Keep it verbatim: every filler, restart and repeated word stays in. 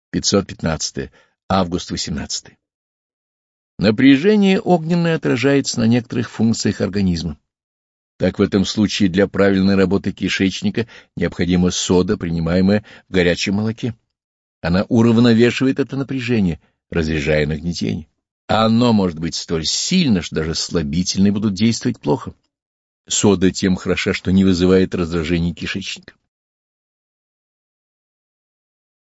пятьсот пятнадцатое. Август восемнадцатый. Напряжение огненное отражается на некоторых функциях организма. Так в этом случае для правильной работы кишечника необходима сода, принимаемая в горячем молоке. Она уравновешивает это напряжение, разряжая нагнетение. Оно может быть столь сильно, что даже слабительные будут действовать плохо. Сода тем хороша, что не вызывает раздражения кишечника.